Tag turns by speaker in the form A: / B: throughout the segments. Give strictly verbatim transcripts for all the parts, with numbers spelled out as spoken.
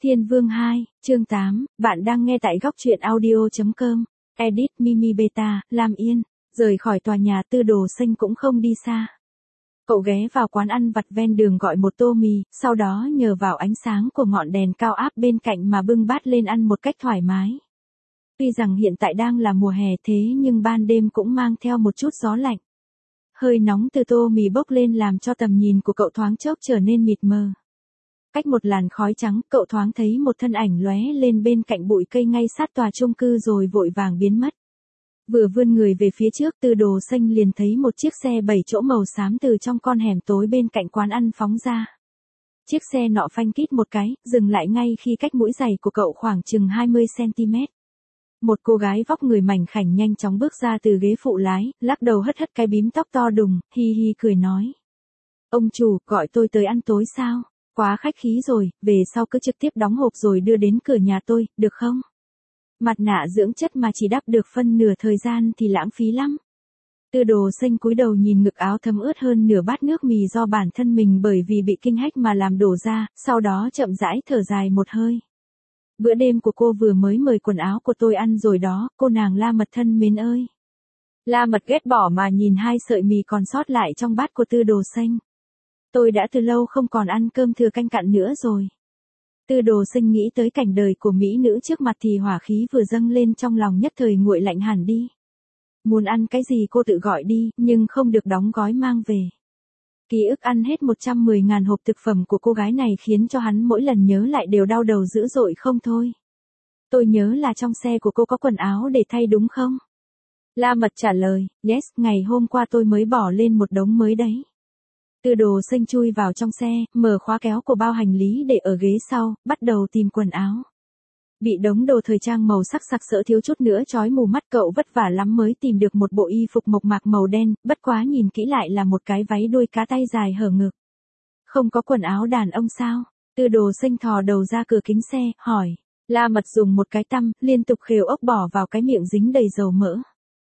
A: Thiên Vương hai, chương tám, bạn đang nghe tại góc truyện audio chấm com, edit Mimi Beta, Lam Yên, rời khỏi tòa nhà Tư Đồ Xanh cũng không đi xa. Cậu ghé vào quán ăn vặt ven đường gọi một tô mì, sau đó nhờ vào ánh sáng của ngọn đèn cao áp bên cạnh mà bưng bát lên ăn một cách thoải mái. Tuy rằng hiện tại đang là mùa hè thế nhưng ban đêm cũng mang theo một chút gió lạnh. Hơi nóng từ tô mì bốc lên làm cho tầm nhìn của cậu thoáng chốc trở nên mịt mờ. Cách một làn khói trắng, cậu thoáng thấy một thân ảnh lóe lên bên cạnh bụi cây ngay sát tòa chung cư rồi vội vàng biến mất. Vừa vươn người về phía trước, Tư Đồ Xanh liền thấy một chiếc xe bảy chỗ màu xám từ trong con hẻm tối bên cạnh quán ăn phóng ra. Chiếc xe nọ phanh kít một cái, dừng lại ngay khi cách mũi giày của cậu khoảng chừng hai mươi xăng ti mét. Một cô gái vóc người mảnh khảnh nhanh chóng bước ra từ ghế phụ lái, lắc đầu hất hất cái bím tóc to đùng, hi hi cười nói. Ông chủ, gọi tôi tới ăn tối sao? Quá khách khí rồi, về sau cứ trực tiếp đóng hộp rồi đưa đến cửa nhà tôi, được không? Mặt nạ dưỡng chất mà chỉ đắp được phân nửa thời gian thì lãng phí lắm. Tư Đồ Xanh cúi đầu nhìn ngực áo thấm ướt hơn nửa bát nước mì do bản thân mình bởi vì bị kinh hách mà làm đổ ra, sau đó chậm rãi thở dài một hơi. Bữa đêm của cô vừa mới mời quần áo của tôi ăn rồi đó, cô nàng La Mật thân mến ơi. La Mật ghét bỏ mà nhìn hai sợi mì còn sót lại trong bát của Tư Đồ Xanh. Tôi đã từ lâu không còn ăn cơm thừa canh cặn nữa rồi. Tư Đồ Xanh nghĩ tới cảnh đời của mỹ nữ trước mặt thì hỏa khí vừa dâng lên trong lòng nhất thời nguội lạnh hẳn đi. Muốn ăn cái gì cô tự gọi đi, nhưng không được đóng gói mang về. Ký ức ăn hết một trăm mười ngàn hộp thực phẩm của cô gái này khiến cho hắn mỗi lần nhớ lại đều đau đầu dữ dội không thôi. Tôi nhớ là trong xe của cô có quần áo để thay đúng không? La Mật trả lời, yes, ngày hôm qua tôi mới bỏ lên một đống mới đấy. Tư Đồ Xanh chui vào trong xe, mở khóa kéo của bao hành lý để ở ghế sau, bắt đầu tìm quần áo. Bị đống đồ thời trang màu sắc sặc sỡ thiếu chút nữa chói mù mắt, cậu vất vả lắm mới tìm được một bộ y phục mộc mạc màu đen, bất quá nhìn kỹ lại là một cái váy đuôi cá tay dài hở ngực. Không có quần áo đàn ông sao? Tư Đồ Xanh thò đầu ra cửa kính xe, hỏi. La Mật dùng một cái tăm, liên tục khều ốc bỏ vào cái miệng dính đầy dầu mỡ.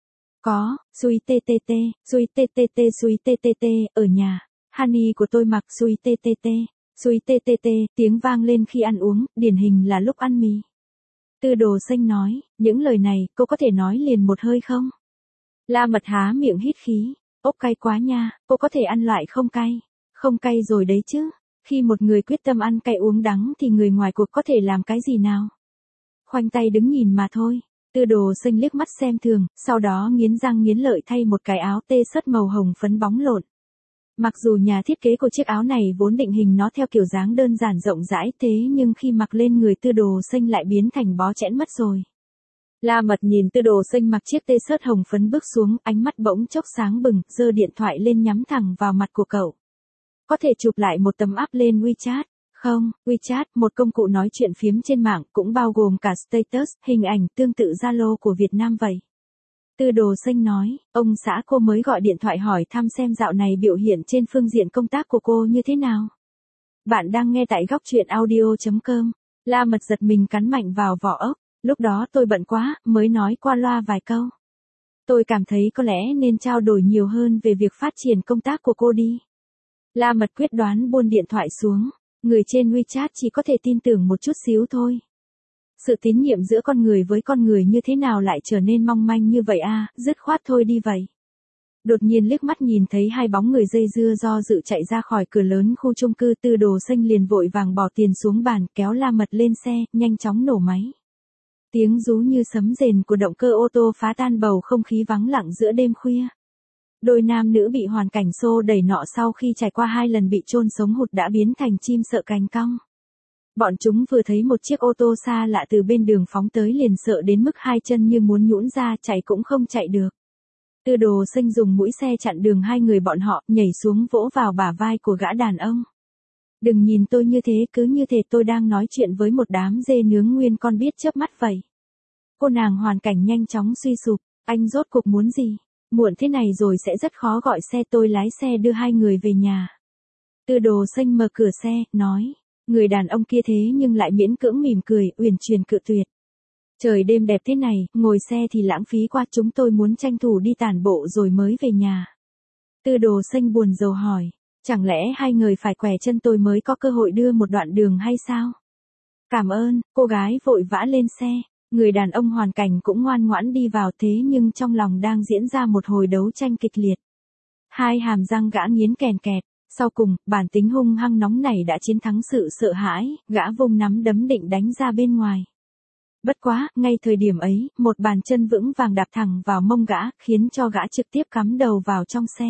A: Có, xui tê tê tê, xui tê tê tê xui tê tê tê, ở nhà. Honey của tôi mặc xui tê tê tê, xui tê tê tê, tiếng vang lên khi ăn uống, điển hình là lúc ăn mì. Tư Đồ Xanh nói, những lời này, cô có thể nói liền một hơi không? La Mật há miệng hít khí, ốc cay quá nha, cô có thể ăn loại không cay. Không cay rồi đấy chứ, khi một người quyết tâm ăn cay uống đắng thì người ngoài cuộc có thể làm cái gì nào? Khoanh tay đứng nhìn mà thôi. Tư Đồ Xanh liếc mắt xem thường, sau đó nghiến răng nghiến lợi thay một cái áo tê sớt màu hồng phấn bóng lộn. Mặc dù nhà thiết kế của chiếc áo này vốn định hình nó theo kiểu dáng đơn giản rộng rãi thế nhưng khi mặc lên người Tư Đồ Xanh lại biến thành bó chẽn mất rồi. La Mật nhìn Tư Đồ Xanh mặc chiếc tê sớt hồng phấn bước xuống, ánh mắt bỗng chốc sáng bừng, giơ điện thoại lên nhắm thẳng vào mặt của cậu. Có thể chụp lại một tấm up lên WeChat. Không, WeChat, một công cụ nói chuyện phiếm trên mạng, cũng bao gồm cả status, hình ảnh tương tự Zalo của Việt Nam vậy. Tư Đồ Xanh nói, ông xã cô mới gọi điện thoại hỏi thăm xem dạo này biểu hiện trên phương diện công tác của cô như thế nào. Bạn đang nghe tại góc truyện audio chấm com. La Mật giật mình cắn mạnh vào vỏ ốc, lúc đó tôi bận quá, mới nói qua loa vài câu. Tôi cảm thấy có lẽ nên trao đổi nhiều hơn về việc phát triển công tác của cô đi. La Mật quyết đoán buông điện thoại xuống, người trên WeChat chỉ có thể tin tưởng một chút xíu thôi. Sự tín nhiệm giữa con người với con người như thế nào lại trở nên mong manh như vậy a, à, dứt khoát thôi đi vậy. Đột nhiên liếc mắt nhìn thấy hai bóng người dây dưa do dự chạy ra khỏi cửa lớn khu chung cư, Tư Đồ Xanh liền vội vàng bỏ tiền xuống bàn, kéo La Mật lên xe, nhanh chóng nổ máy. Tiếng rú như sấm rền của động cơ ô tô phá tan bầu không khí vắng lặng giữa đêm khuya. Đôi nam nữ bị hoàn cảnh xô đẩy nọ sau khi trải qua hai lần bị chôn sống hụt đã biến thành chim sợ cành cong. Bọn chúng vừa thấy một chiếc ô tô xa lạ từ bên đường phóng tới liền sợ đến mức hai chân như muốn nhũn ra, chạy cũng không chạy được. Tư Đồ Xanh dùng mũi xe chặn đường hai người bọn họ, nhảy xuống vỗ vào bả vai của gã đàn ông. Đừng nhìn tôi như thế, cứ như thể tôi đang nói chuyện với một đám dê nướng nguyên con biết chớp mắt vậy. Cô nàng hoàn cảnh nhanh chóng suy sụp, anh rốt cuộc muốn gì? Muộn thế này rồi sẽ rất khó gọi xe, tôi lái xe đưa hai người về nhà. Tư Đồ Xanh mở cửa xe, nói. Người đàn ông kia thế nhưng lại miễn cưỡng mỉm cười, uyển chuyển cự tuyệt. Trời đêm đẹp thế này, ngồi xe thì lãng phí quá, chúng tôi muốn tranh thủ đi tản bộ rồi mới về nhà. Tư Đồ Xanh buồn rầu hỏi, chẳng lẽ hai người phải quẻ chân tôi mới có cơ hội đưa một đoạn đường hay sao? Cảm ơn, cô gái vội vã lên xe. Người đàn ông hoàn cảnh cũng ngoan ngoãn đi vào thế nhưng trong lòng đang diễn ra một hồi đấu tranh kịch liệt. Hai hàm răng gã nghiến kèn kẹt, sau cùng, bản tính hung hăng nóng này đã chiến thắng sự sợ hãi, gã vung nắm đấm định đánh ra bên ngoài. Bất quá, ngay thời điểm ấy, một bàn chân vững vàng đạp thẳng vào mông gã, khiến cho gã trực tiếp cắm đầu vào trong xe.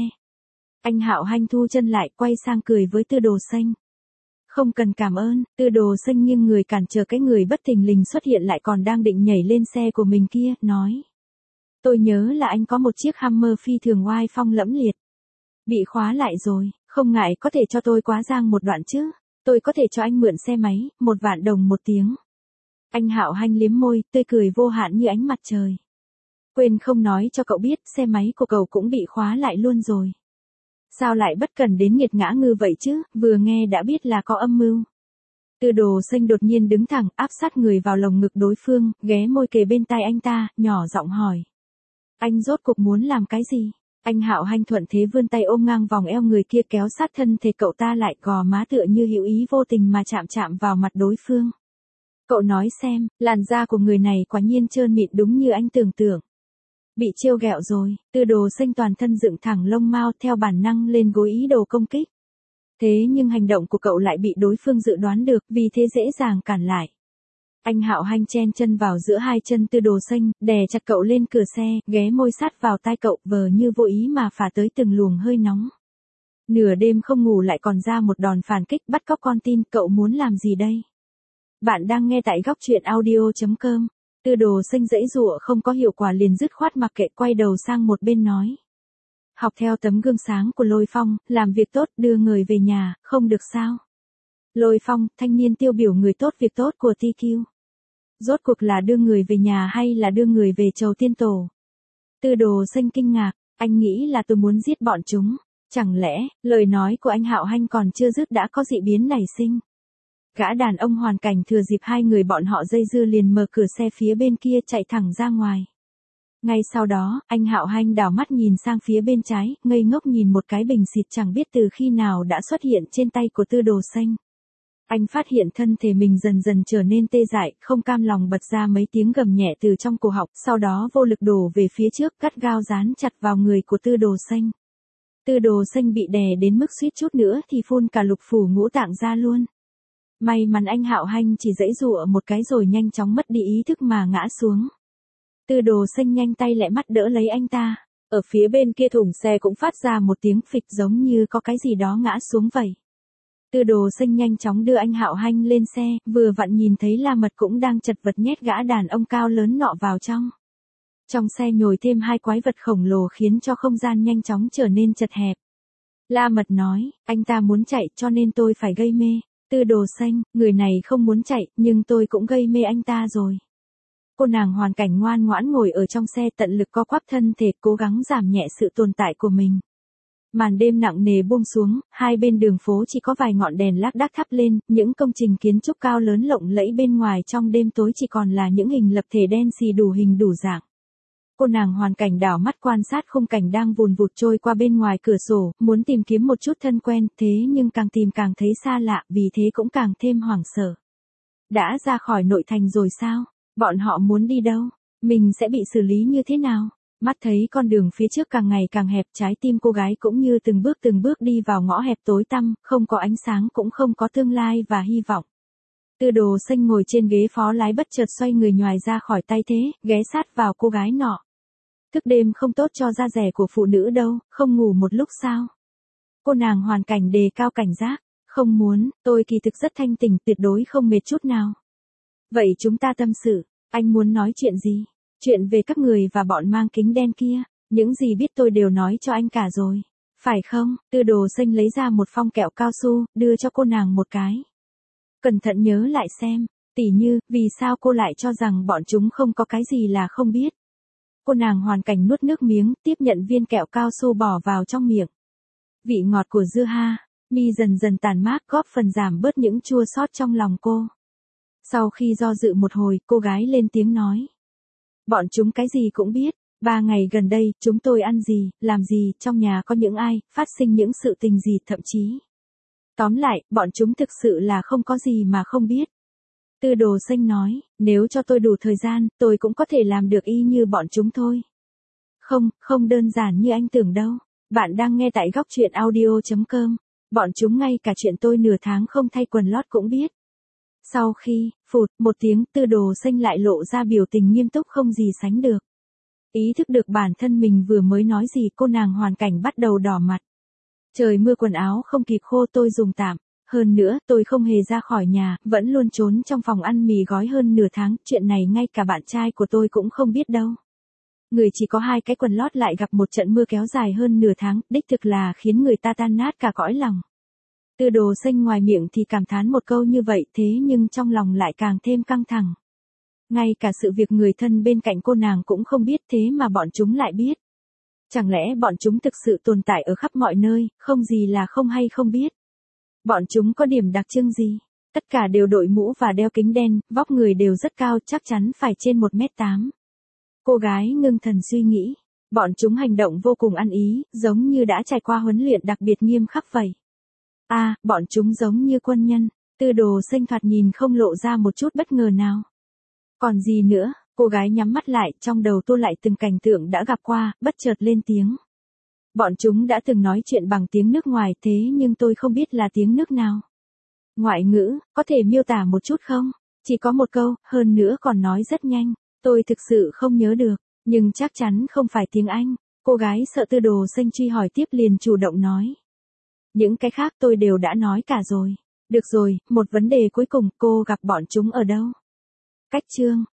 A: Anh Hạo Hanh thu chân lại, quay sang cười với Tư Đồ Xanh. Không cần cảm ơn, Tư Đồ Xanh nghiêng người cản trở cái người bất thình lình xuất hiện lại còn đang định nhảy lên xe của mình kia, nói. Tôi nhớ là anh có một chiếc Hummer phi thường oai phong lẫm liệt. Bị khóa lại rồi, không ngại có thể cho tôi quá giang một đoạn chứ, tôi có thể cho anh mượn xe máy, một vạn đồng một tiếng. Anh Hạo Hanh liếm môi, tươi cười vô hạn như ánh mặt trời. Quên không nói cho cậu biết, xe máy của cậu cũng bị khóa lại luôn rồi. Sao lại bất cần đến nghiệt ngã ngư vậy chứ, vừa nghe đã biết là có âm mưu. Tư Đồ Xanh đột nhiên đứng thẳng, áp sát người vào lồng ngực đối phương, ghé môi kề bên tai anh ta, nhỏ giọng hỏi. Anh rốt cuộc muốn làm cái gì? Anh Hạo Hanh thuận thế vươn tay ôm ngang vòng eo người kia kéo sát thân thể cậu ta lại, gò má tựa như hữu ý vô tình mà chạm chạm vào mặt đối phương. Cậu nói xem, làn da của người này quả nhiên trơn mịn đúng như anh tưởng tượng. Bị trêu ghẹo rồi, Tư Đồ Xanh toàn thân dựng thẳng lông mao theo bản năng lên gối ý đồ công kích. Thế nhưng hành động của cậu lại bị đối phương dự đoán được, vì thế dễ dàng cản lại. Anh Hạo Hanh chen chân vào giữa hai chân Tư Đồ Xanh, đè chặt cậu lên cửa xe, ghé môi sát vào tai cậu, vờ như vô ý mà phả tới từng luồng hơi nóng. Nửa đêm không ngủ lại còn ra một đòn phản kích bắt cóc con tin, cậu muốn làm gì đây? Bạn đang nghe tại góc truyện audio chấm com. Tư Đồ Xanh giãy giụa không có hiệu quả liền dứt khoát mặc kệ, quay đầu sang một bên nói. Học theo tấm gương sáng của Lôi Phong, làm việc tốt đưa người về nhà, không được sao? Lôi Phong, thanh niên tiêu biểu người tốt việc tốt của tê quy. Rốt cuộc là đưa người về nhà hay là đưa người về chầu tiên tổ? Tư Đồ Xanh kinh ngạc, anh nghĩ là tôi muốn giết bọn chúng. Chẳng lẽ, lời nói của anh Hạo Hanh còn chưa dứt đã có dị biến nảy sinh? Gã đàn ông hoàn cảnh thừa dịp hai người bọn họ dây dưa liền mở cửa xe phía bên kia chạy thẳng ra ngoài. Ngay sau đó, anh Hạo Hanh đảo mắt nhìn sang phía bên trái, ngây ngốc nhìn một cái bình xịt chẳng biết từ khi nào đã xuất hiện trên tay của Tư Đồ Xanh. Anh phát hiện thân thể mình dần dần trở nên tê dại, không cam lòng bật ra mấy tiếng gầm nhẹ từ trong cổ họng, sau đó vô lực đổ về phía trước, gắt gao dán chặt vào người của Tư Đồ Xanh. Tư Đồ Xanh bị đè đến mức suýt chút nữa thì phun cả lục phủ ngũ tạng ra luôn. May mắn anh Hạo Hanh chỉ giãy giụa một cái rồi nhanh chóng mất đi ý thức mà ngã xuống. Tư Đồ Xanh nhanh tay lẹ mắt đỡ lấy anh ta. Ở phía bên kia thùng xe cũng phát ra một tiếng phịch giống như có cái gì đó ngã xuống vậy. Tư Đồ Xanh nhanh chóng đưa anh Hạo Hanh lên xe, vừa vặn nhìn thấy La Mật cũng đang chật vật nhét gã đàn ông cao lớn nọ vào trong. Trong xe nhồi thêm hai quái vật khổng lồ khiến cho không gian nhanh chóng trở nên chật hẹp. La Mật nói, anh ta muốn chạy cho nên tôi phải gây mê. Tư Đồ Xanh, người này không muốn chạy, nhưng tôi cũng gây mê anh ta rồi. Cô nàng hoàn cảnh ngoan ngoãn ngồi ở trong xe tận lực co quắp thân thể, cố gắng giảm nhẹ sự tồn tại của mình. Màn đêm nặng nề buông xuống, hai bên đường phố chỉ có vài ngọn đèn lác đác thắp lên, những công trình kiến trúc cao lớn lộng lẫy bên ngoài trong đêm tối chỉ còn là những hình lập thể đen xì đủ hình đủ dạng. Cô nàng hoàn cảnh đảo mắt quan sát khung cảnh đang vùn vụt trôi qua bên ngoài cửa sổ, muốn tìm kiếm một chút thân quen, thế nhưng càng tìm càng thấy xa lạ, vì thế cũng càng thêm hoảng sợ. Đã ra khỏi nội thành rồi sao? Bọn họ muốn đi đâu? Mình sẽ bị xử lý như thế nào? Mắt thấy con đường phía trước càng ngày càng hẹp, trái tim cô gái cũng như từng bước từng bước đi vào ngõ hẹp tối tăm, không có ánh sáng cũng không có tương lai và hy vọng. Tư Đồ Xanh ngồi trên ghế phó lái bất chợt xoay người nhoài ra khỏi tay thế, ghé sát vào cô gái nọ. Thức đêm không tốt cho da dẻ của phụ nữ đâu, không ngủ một lúc sao? Cô nàng hoàn cảnh đề cao cảnh giác, không muốn, tôi kỳ thực rất thanh tỉnh, tuyệt đối không mệt chút nào. Vậy chúng ta tâm sự, anh muốn nói chuyện gì? Chuyện về các người và bọn mang kính đen kia, những gì biết tôi đều nói cho anh cả rồi. Phải không? Tư Đồ Xanh lấy ra một phong kẹo cao su, đưa cho cô nàng một cái. Cẩn thận nhớ lại xem, tỉ như, vì sao cô lại cho rằng bọn chúng không có cái gì là không biết. Cô nàng hoàn cảnh nuốt nước miếng, tiếp nhận viên kẹo cao su bỏ vào trong miệng. Vị ngọt của dưa ha, mi dần dần tàn mát góp phần giảm bớt những chua xót trong lòng cô. Sau khi do dự một hồi, cô gái lên tiếng nói. Bọn chúng cái gì cũng biết, ba ngày gần đây, chúng tôi ăn gì, làm gì, trong nhà có những ai, phát sinh những sự tình gì thậm chí. Tóm lại, bọn chúng thực sự là không có gì mà không biết. Tư đồ xanh nói, nếu cho tôi đủ thời gian, tôi cũng có thể làm được y như bọn chúng thôi. Không, không đơn giản như anh tưởng đâu. Bạn đang nghe tại góc truyện audio chấm com. Bọn chúng ngay cả chuyện tôi nửa tháng không thay quần lót cũng biết. Sau khi, phụt, một tiếng, tư đồ xanh lại lộ ra biểu tình nghiêm túc không gì sánh được. Ý thức được bản thân mình vừa mới nói gì, cô nàng hoàn cảnh bắt đầu đỏ mặt. Trời mưa quần áo không kịp khô, tôi dùng tạm. Hơn nữa, tôi không hề ra khỏi nhà, vẫn luôn trốn trong phòng ăn mì gói hơn nửa tháng, chuyện này ngay cả bạn trai của tôi cũng không biết đâu. Người chỉ có hai cái quần lót lại gặp một trận mưa kéo dài hơn nửa tháng, đích thực là khiến người ta tan nát cả cõi lòng. Tư đồ xanh ngoài miệng thì cảm thán một câu như vậy, thế nhưng trong lòng lại càng thêm căng thẳng. Ngay cả sự việc người thân bên cạnh cô nàng cũng không biết, thế mà bọn chúng lại biết. Chẳng lẽ bọn chúng thực sự tồn tại ở khắp mọi nơi, không gì là không hay không biết. Bọn chúng có điểm đặc trưng gì? Tất cả đều đội mũ và đeo kính đen, vóc người đều rất cao, chắc chắn phải trên một mét tám. Cô gái ngưng thần suy nghĩ. Bọn chúng hành động vô cùng ăn ý, giống như đã trải qua huấn luyện đặc biệt nghiêm khắc vậy. À, bọn chúng giống như quân nhân. Tư đồ xanh thoạt nhìn không lộ ra một chút bất ngờ nào. Còn gì nữa? Cô gái nhắm mắt lại, trong đầu tua lại từng cảnh tượng đã gặp qua, bất chợt lên tiếng. Bọn chúng đã từng nói chuyện bằng tiếng nước ngoài, thế nhưng tôi không biết là tiếng nước nào. Ngoại ngữ, có thể miêu tả một chút không? Chỉ có một câu, hơn nữa còn nói rất nhanh. Tôi thực sự không nhớ được, nhưng chắc chắn không phải tiếng Anh. Cô gái sợ tư đồ xanh truy hỏi tiếp liền chủ động nói. Những cái khác tôi đều đã nói cả rồi. Được rồi, một vấn đề cuối cùng, cô gặp bọn chúng ở đâu? Cách chương,